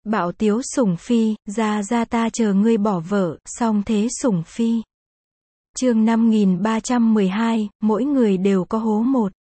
Bạo tiếu sủng phi, ra ta chờ ngươi bỏ vợ, song thế sủng phi. Chương 5312, mỗi người đều có hố một.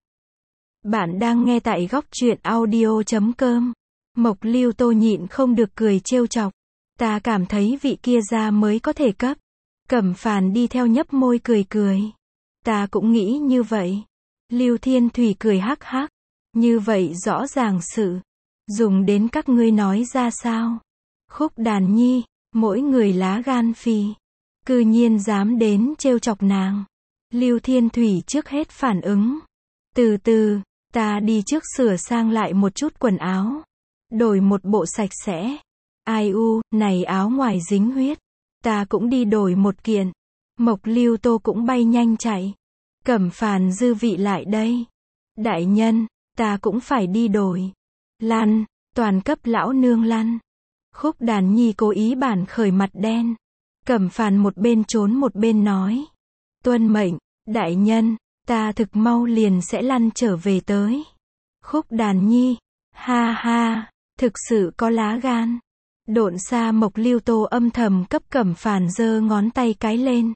Bạn đang nghe tại góc truyện audio.com. Mộc Lưu Tô nhịn không được cười trêu chọc. Ta cảm thấy vị kia ra mới có thể cấp. Cẩm Phàn đi theo nhấp môi cười cười. Ta cũng nghĩ như vậy. Lưu Thiên Thủy cười hắc hắc. Như vậy rõ ràng sự. Dùng đến các ngươi nói ra sao? Khúc Đàn Nhi, mỗi người lá gan phì. Cư nhiên dám đến trêu chọc nàng. Lưu Thiên Thủy trước hết phản ứng. Từ từ, ta đi trước sửa sang lại một chút quần áo. Đổi một bộ sạch sẽ. Ai u, này áo ngoài dính huyết. Ta cũng đi đổi một kiện. Mộc Lưu Tô cũng bay nhanh chạy. Cẩm Phàn dư vị lại đây. Đại nhân, ta cũng phải đi đổi. Lăn, toàn cấp lão nương lăn. Khúc Đàn Nhi cố ý bản khởi mặt đen. Cẩm Phàn một bên trốn một bên nói. Tuân mệnh, đại nhân, ta thực mau liền sẽ lăn trở về tới. Khúc Đàn Nhi, ha ha, thực sự có lá gan. Độn xa Mộc Lưu Tô âm thầm cấp Cẩm Phàn giơ ngón tay cái lên.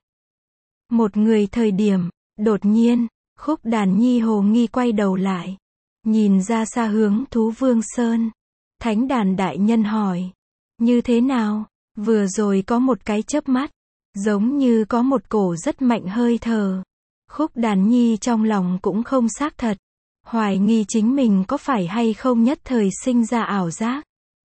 Một người thời điểm, đột nhiên, Khúc Đàn Nhi hồ nghi quay đầu lại. Nhìn ra xa hướng Thú Vương Sơn. Thánh đàn đại nhân hỏi. Như thế nào? Vừa rồi có một cái chớp mắt. Giống như có một cổ rất mạnh hơi thở. Khúc Đàn Nhi trong lòng cũng không xác thật. Hoài nghi chính mình có phải hay không nhất thời sinh ra ảo giác.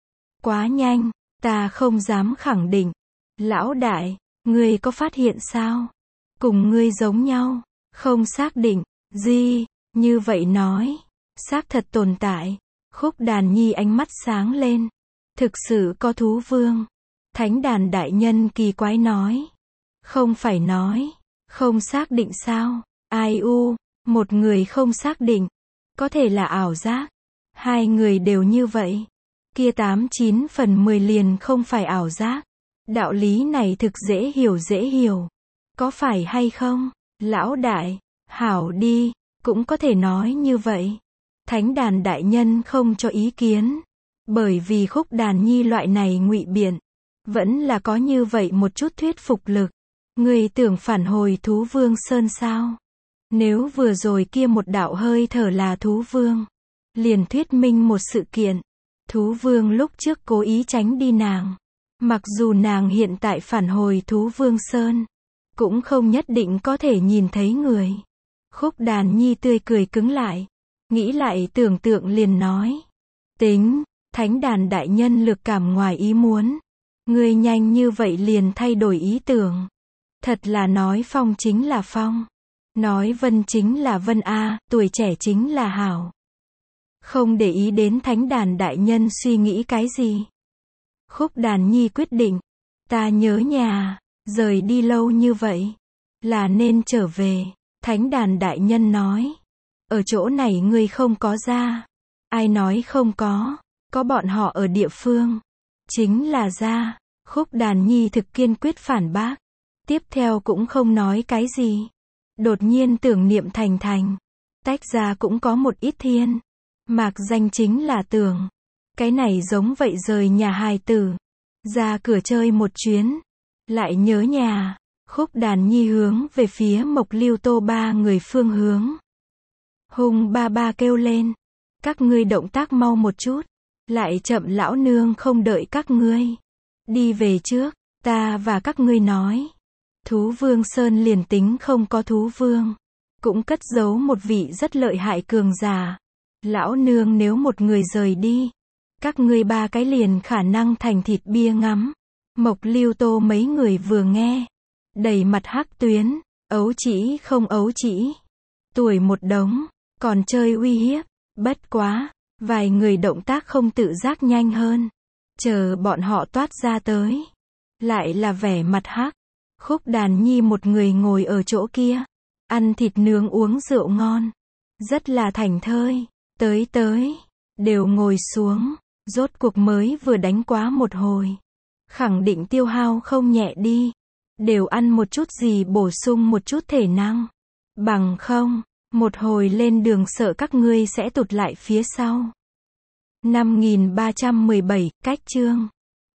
Quá nhanh, ta không dám khẳng định. Lão đại, ngươi có phát hiện sao? Cùng ngươi giống nhau. Không xác định. Gì? Như vậy nói. Xác thật tồn tại. Khúc Đàn Nhi ánh mắt sáng lên. Thực sự có thú vương. Thánh đàn đại nhân kỳ quái nói. Không phải nói. Không xác định sao? Ai u, một người không xác định. Có thể là ảo giác. Hai người đều như vậy. Kia 89 phần 10 liền không phải ảo giác. Đạo lý này thực dễ hiểu. Có phải hay không? Lão đại, hảo đi, cũng có thể nói như vậy. Thánh đàn đại nhân không cho ý kiến. Bởi vì Khúc Đàn Nhi loại này ngụy biện. Vẫn là có như vậy một chút thuyết phục lực. Người tưởng phản hồi Thú Vương Sơn sao? Nếu vừa rồi kia một đạo hơi thở là Thú Vương. Liền thuyết minh một sự kiện. Thú Vương lúc trước cố ý tránh đi nàng. Mặc dù nàng hiện tại phản hồi Thú Vương Sơn. Cũng không nhất định có thể nhìn thấy người. Khúc Đàn Nhi tươi cười cứng lại. Nghĩ lại tưởng tượng liền nói. Tính, thánh đàn đại nhân lực cảm ngoài ý muốn. Ngươi nhanh như vậy liền thay đổi ý tưởng. Thật là nói phong chính là phong. Nói vân chính là vân a, tuổi trẻ chính là hảo. Không để ý đến thánh đàn đại nhân suy nghĩ cái gì. Khúc Đàn Nhi quyết định. Ta nhớ nhà, rời đi lâu như vậy. Là nên trở về. Thánh đàn đại nhân nói. Ở chỗ này ngươi không có ra. Ai nói không có. Có bọn họ ở địa phương. Chính là ra. Khúc Đàn Nhi thực kiên quyết phản bác. Tiếp theo cũng không nói cái gì. Đột nhiên tưởng niệm thành. Tách ra cũng có một ít thiên. Mạc danh chính là tưởng. Cái này giống vậy rời nhà hài tử. Ra cửa chơi một chuyến. Lại nhớ nhà. Khúc Đàn Nhi hướng về phía Mộc Lưu Tô ba người phương hướng. Hùng ba kêu lên. Các ngươi động tác mau một chút. Lại chậm lão nương không đợi các ngươi. Đi về trước, ta và các ngươi nói. Thú Vương Sơn liền tính không có thú vương. Cũng cất giấu một vị rất lợi hại cường giả. Lão nương nếu một người rời đi. Các ngươi ba cái liền khả năng thành thịt bia ngắm. Mộc Lưu Tô mấy người vừa nghe. Đầy mặt hắc tuyến. Ấu chỉ không ấu chỉ. Tuổi một đống. Còn chơi uy hiếp. Bất quá. Vài người động tác không tự giác nhanh hơn. Chờ bọn họ toát ra tới. Lại là vẻ mặt hắc. Khúc Đàn Nhi một người ngồi ở chỗ kia. Ăn thịt nướng uống rượu ngon. Rất là thảnh thơi. Tới. Đều ngồi xuống. Rốt cuộc mới vừa đánh quá một hồi. Khẳng định tiêu hao không nhẹ đi. Đều ăn một chút gì bổ sung một chút thể năng. Bằng không, một hồi lên đường sợ các ngươi sẽ tụt lại phía sau. 5317, cách chương